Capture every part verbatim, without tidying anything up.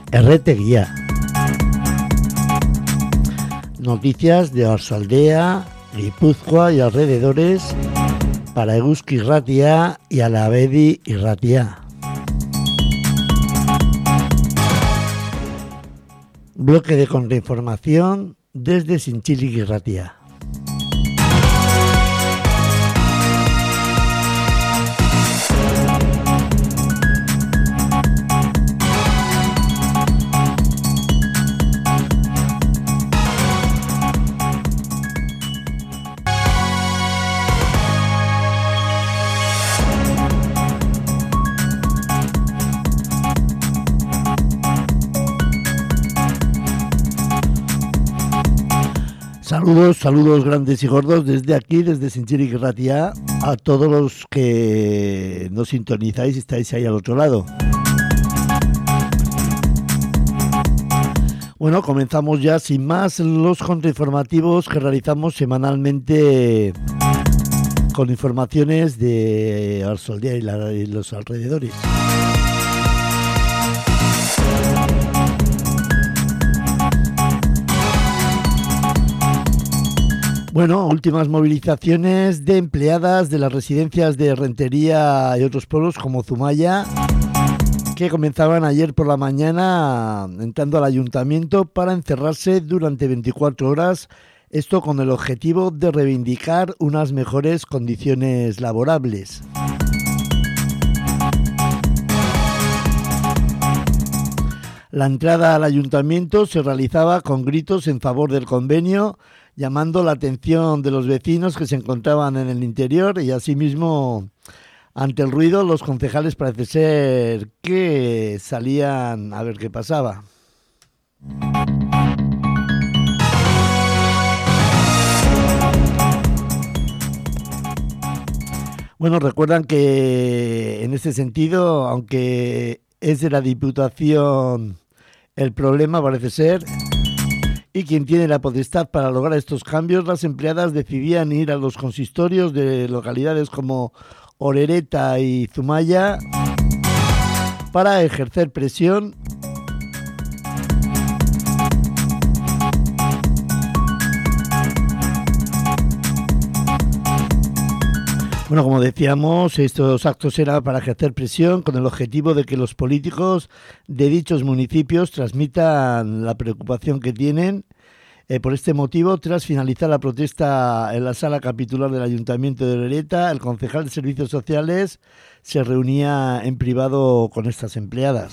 Erretegia. Noticias de Oarsoaldea, Guipúzcoa y alrededores para Eguzki Irratia y Alabedi Irratia. Bloque de contrainformación desde Zintzilik Irratia. Saludos, saludos grandes y gordos desde aquí, desde Zintzilik Irratia, a todos los que nos sintonizáis y estáis ahí al otro lado. Bueno, comenzamos ya sin más los contrainformativos que realizamos semanalmente con informaciones de Oarsoaldea y, la, y los alrededores. Bueno, últimas movilizaciones de empleadas de las residencias de Rentería y otros pueblos como Zumaya, que comenzaban ayer por la mañana entrando al ayuntamiento para encerrarse durante veinticuatro horas, esto con el objetivo de reivindicar unas mejores condiciones laborables. La entrada al ayuntamiento se realizaba con gritos en favor del convenio, llamando la atención de los vecinos que se encontraban en el interior y asimismo, ante el ruido, los concejales parece ser que salían a ver qué pasaba. Bueno, recuerdan que en este sentido, aunque es de la Diputación el problema, parece ser, y quien tiene la potestad para lograr estos cambios, las empleadas decidían ir a los consistorios de localidades como Orereta y Zumaya para ejercer presión Bueno, como decíamos, estos actos eran para ejercer presión con el objetivo de que los políticos de dichos municipios transmitan la preocupación que tienen. Eh, por este motivo, tras finalizar la protesta en la sala capitular del Ayuntamiento de Orereta, el concejal de Servicios Sociales se reunía en privado con estas empleadas.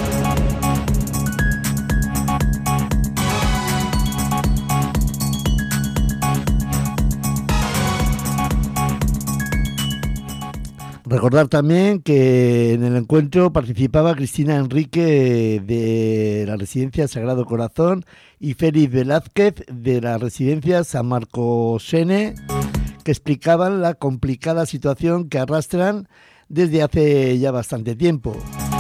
Recordar también que en el encuentro participaba Cristina Enrique de la Residencia Sagrado Corazón y Félix Velázquez de la Residencia San Marcos Sene, que explicaban la complicada situación que arrastran desde hace ya bastante tiempo.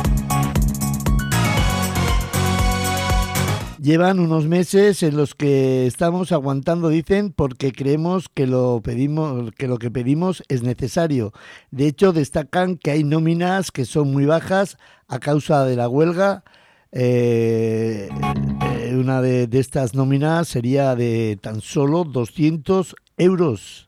Llevan unos meses en los que estamos aguantando, dicen, porque creemos que lo pedimos, que lo que pedimos es necesario. De hecho, destacan que hay nóminas que son muy bajas a causa de la huelga. Eh, eh, una de, de estas nóminas sería de tan solo doscientos euros.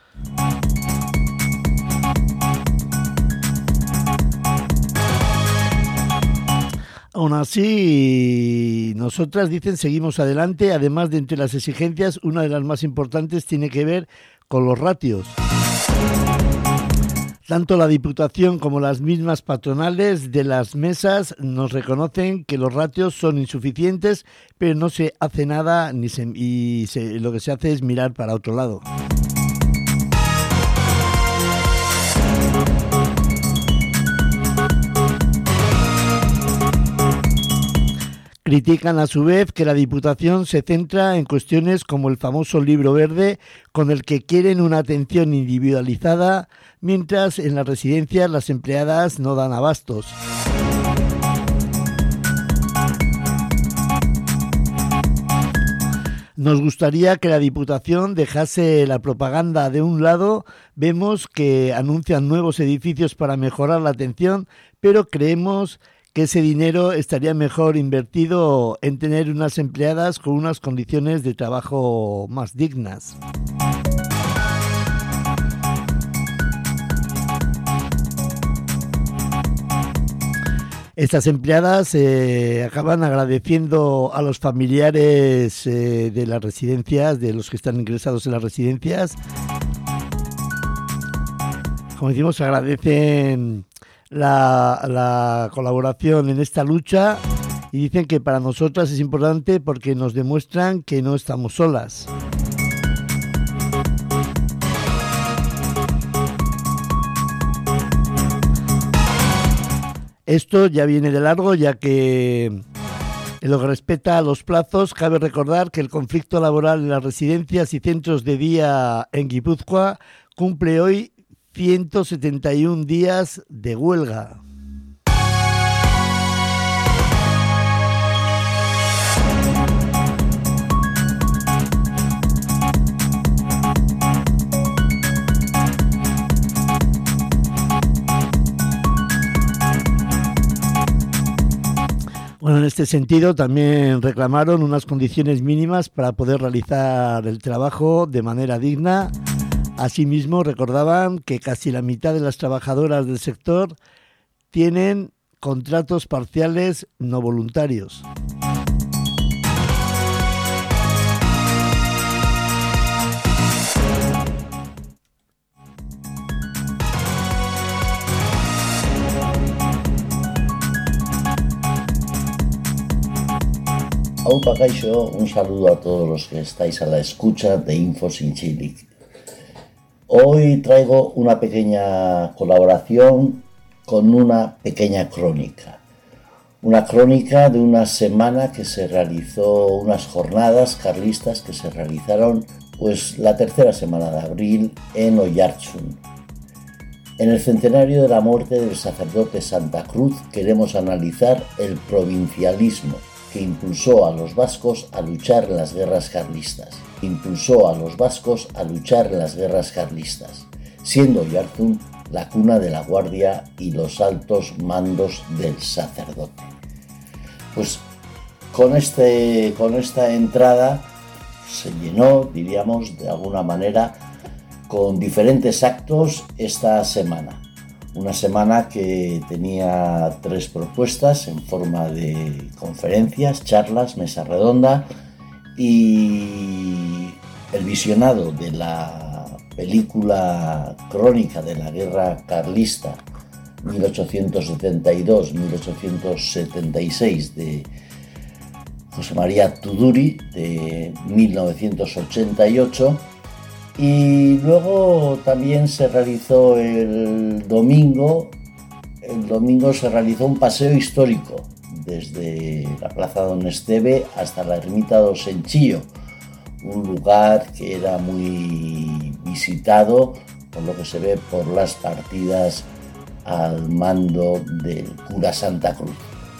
Aún así, nosotras, dicen, seguimos adelante. Además de entre las exigencias, una de las más importantes tiene que ver con los ratios. Tanto la Diputación como las mismas patronales de las mesas nos reconocen que los ratios son insuficientes, pero no se hace nada ni se, y se, lo que se hace es mirar para otro lado. Critican a su vez que la Diputación se centra en cuestiones como el famoso libro verde, con el que quieren una atención individualizada, mientras en las residencias las empleadas no dan abastos. Nos gustaría que la Diputación dejase la propaganda de un lado. Vemos que anuncian nuevos edificios para mejorar la atención, pero creemos que ese dinero estaría mejor invertido en tener unas empleadas con unas condiciones de trabajo más dignas. Estas empleadas eh, acaban agradeciendo a los familiares eh, de las residencias, de los que están ingresados en las residencias. Como decimos, agradecen la, la colaboración en esta lucha y dicen que para nosotras es importante porque nos demuestran que no estamos solas. Esto ya viene de largo, ya que en lo que respecta a los plazos, cabe recordar que el conflicto laboral en las residencias y centros de día en Guipúzcoa cumple hoy ciento setenta y un días de huelga. Bueno, en este sentido también reclamaron unas condiciones mínimas para poder realizar el trabajo de manera digna. Asimismo, recordaban que casi la mitad de las trabajadoras del sector tienen contratos parciales no voluntarios. Aupa Kaixo, un saludo a todos los que estáis a la escucha de Info Zintzilik. Hoy traigo una pequeña colaboración con una pequeña crónica. Una crónica de una semana que se realizó, unas jornadas carlistas que se realizaron pues la tercera semana de abril en Oiartzun. En el centenario de la muerte del sacerdote Santa Cruz queremos analizar el provincialismo que impulsó a los vascos a luchar en las guerras carlistas. Impulsó a los vascos a luchar en las guerras carlistas, siendo Oiartzun la cuna de la guardia y los altos mandos del sacerdote. Pues con, este, con esta entrada se llenó, diríamos, de alguna manera, con diferentes actos esta semana. Una semana que tenía tres propuestas en forma de conferencias, charlas, mesa redonda y el visionado de la película crónica de la guerra carlista mil ochocientos setenta y dos a mil ochocientos setenta y seis de José María Tuduri de mil novecientos ochenta y ocho. Y luego también se realizó el domingo, el domingo se realizó un paseo histórico desde la Plaza Don Esteve hasta la Ermita do Senchillo, un lugar que era muy visitado, por lo que se ve por las partidas al mando del cura Santa Cruz.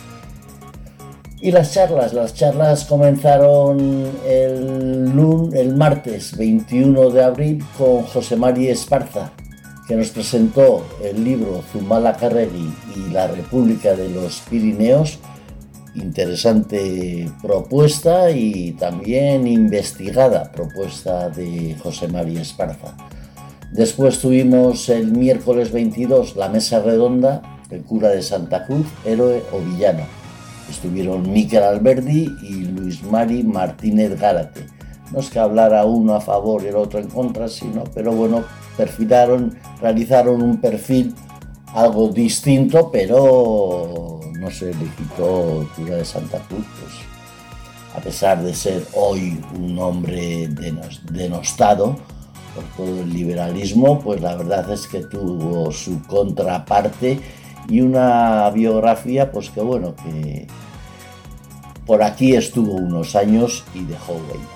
Y las charlas, las charlas comenzaron el, lun, el martes veintiuno de abril con José Mari Esparza, que nos presentó el libro Zumalacárregui y la República de los Pirineos. Interesante propuesta y también investigada propuesta de José Mari Esparza. Después tuvimos el miércoles veintidós la mesa redonda, el cura de Santa Cruz, héroe o villano. Estuvieron Miquel Alberdi y Luis Mari Martínez Gárate. No es que hablara uno a favor y el otro en contra, sino, pero bueno, perfilaron, realizaron un perfil algo distinto, pero no se le quitó el cura de Santa Cruz, pues, a pesar de ser hoy un hombre denostado por todo el liberalismo, pues la verdad es que tuvo su contraparte y una biografía, pues que bueno, que por aquí estuvo unos años y dejó huella.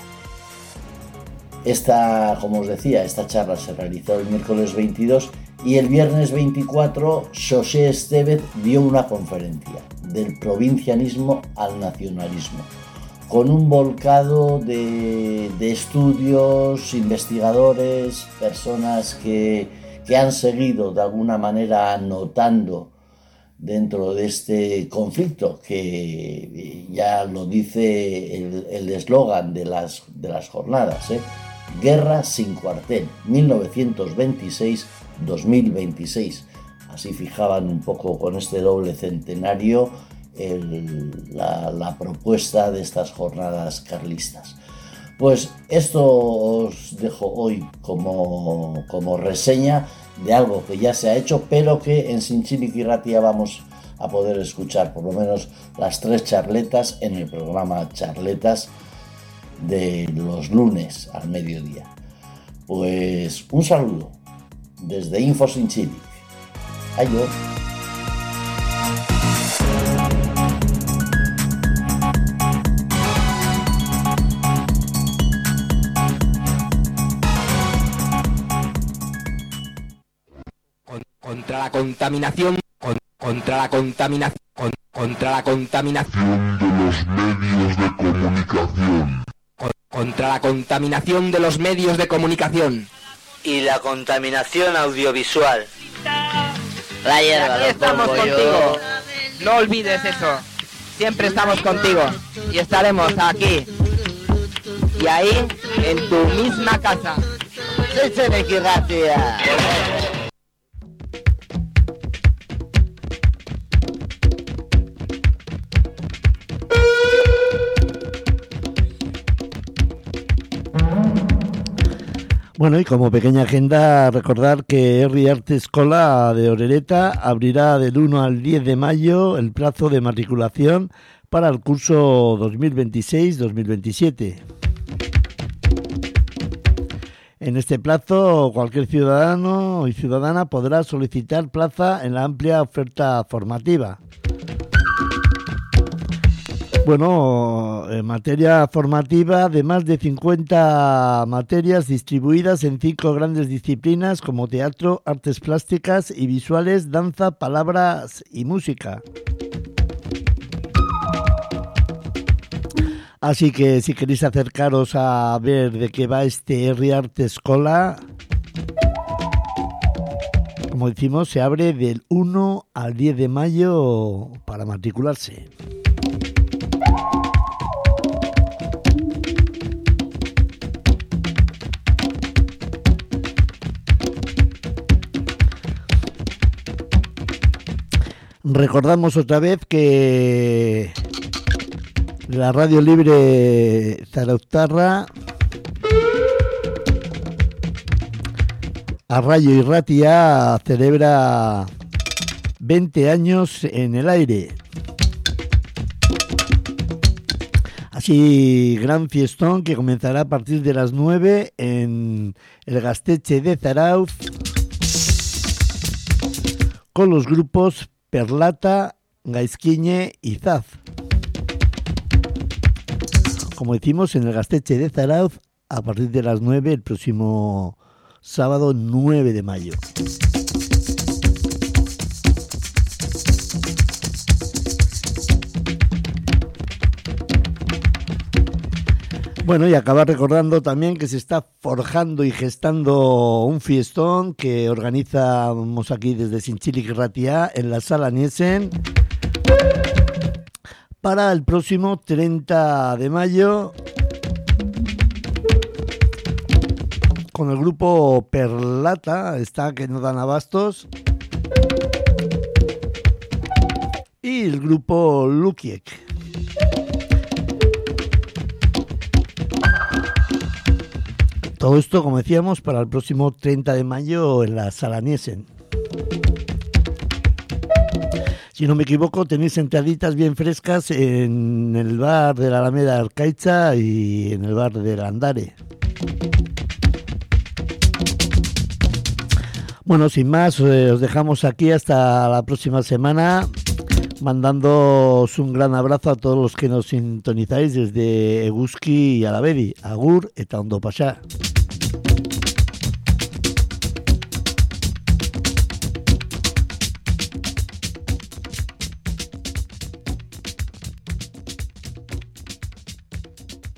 Esta, como os decía, esta charla se realizó el miércoles veintidós y el viernes veinticuatro Xosé Estévez dio una conferencia del provincianismo al nacionalismo, con un volcado de, de estudios, investigadores, personas que, que han seguido de alguna manera anotando dentro de este conflicto, que ya lo dice el eslogan de las, de las jornadas, ¿eh? Guerra sin cuartel, mil novecientos veintiséis a dos mil veintiséis. Así fijaban un poco con este doble centenario el, la, la propuesta de estas jornadas carlistas. Pues esto os dejo hoy como, como reseña de algo que ya se ha hecho, pero que en Zintzilik Irratia vamos a poder escuchar por lo menos las tres charletas en el programa Charletas de los lunes al mediodía. Pues un saludo desde Info Zintzilik. Adiós. Contra la contaminación, con, contra la contaminación, con, contra la contaminación de los medios de comunicación. Con, contra la contaminación de los medios de comunicación. Y la contaminación audiovisual. La hierba, aquí estamos contigo. No olvides eso. Siempre estamos contigo. Y estaremos aquí. Y ahí, en tu misma casa. Zintzilik Irratia. Bueno, y como pequeña agenda, recordar que Herri Arte Escola de Orereta abrirá del uno al diez de mayo el plazo de matriculación para el curso dos mil veintiséis dos mil veintisiete. En este plazo, cualquier ciudadano y ciudadana podrá solicitar plaza en la amplia oferta formativa. Bueno, en materia formativa, de más de cincuenta materias distribuidas en cinco grandes disciplinas como teatro, artes plásticas y visuales, danza, palabras y música. Así que si queréis acercaros a ver de qué va este Herri Arte Escola, como decimos, se abre del uno al diez de mayo para matricularse. Recordamos otra vez que la Radio Libre Zarauztarra, Arraio Irratia, celebra veinte años en el aire. Así, gran fiestón que comenzará a partir de las nueve en el Gaztetxe de Zarauz con los grupos Perlata, Gaizkine y Zaz. Como decimos, en el Gaztetxe de Zarauz a partir de las nueve el próximo sábado nueve de mayo. Bueno, y acabar recordando también que se está forjando y gestando un fiestón que organizamos aquí desde Zintzilik Irratia en la Sala Niesen para el próximo treinta de mayo con el grupo Perlata, está que no dan abastos, y el grupo Lukiek. Todo esto, como decíamos, para el próximo treinta de mayo en la Sala Niesen. Si no me equivoco, tenéis entraditas bien frescas en el bar de la Alameda Arcaitza y en el bar de Landare. Bueno, sin más, eh, os dejamos aquí hasta la próxima semana, mandándoos un gran abrazo a todos los que nos sintonizáis desde Eguzki y Alavedi. Agur eta ondo pasa.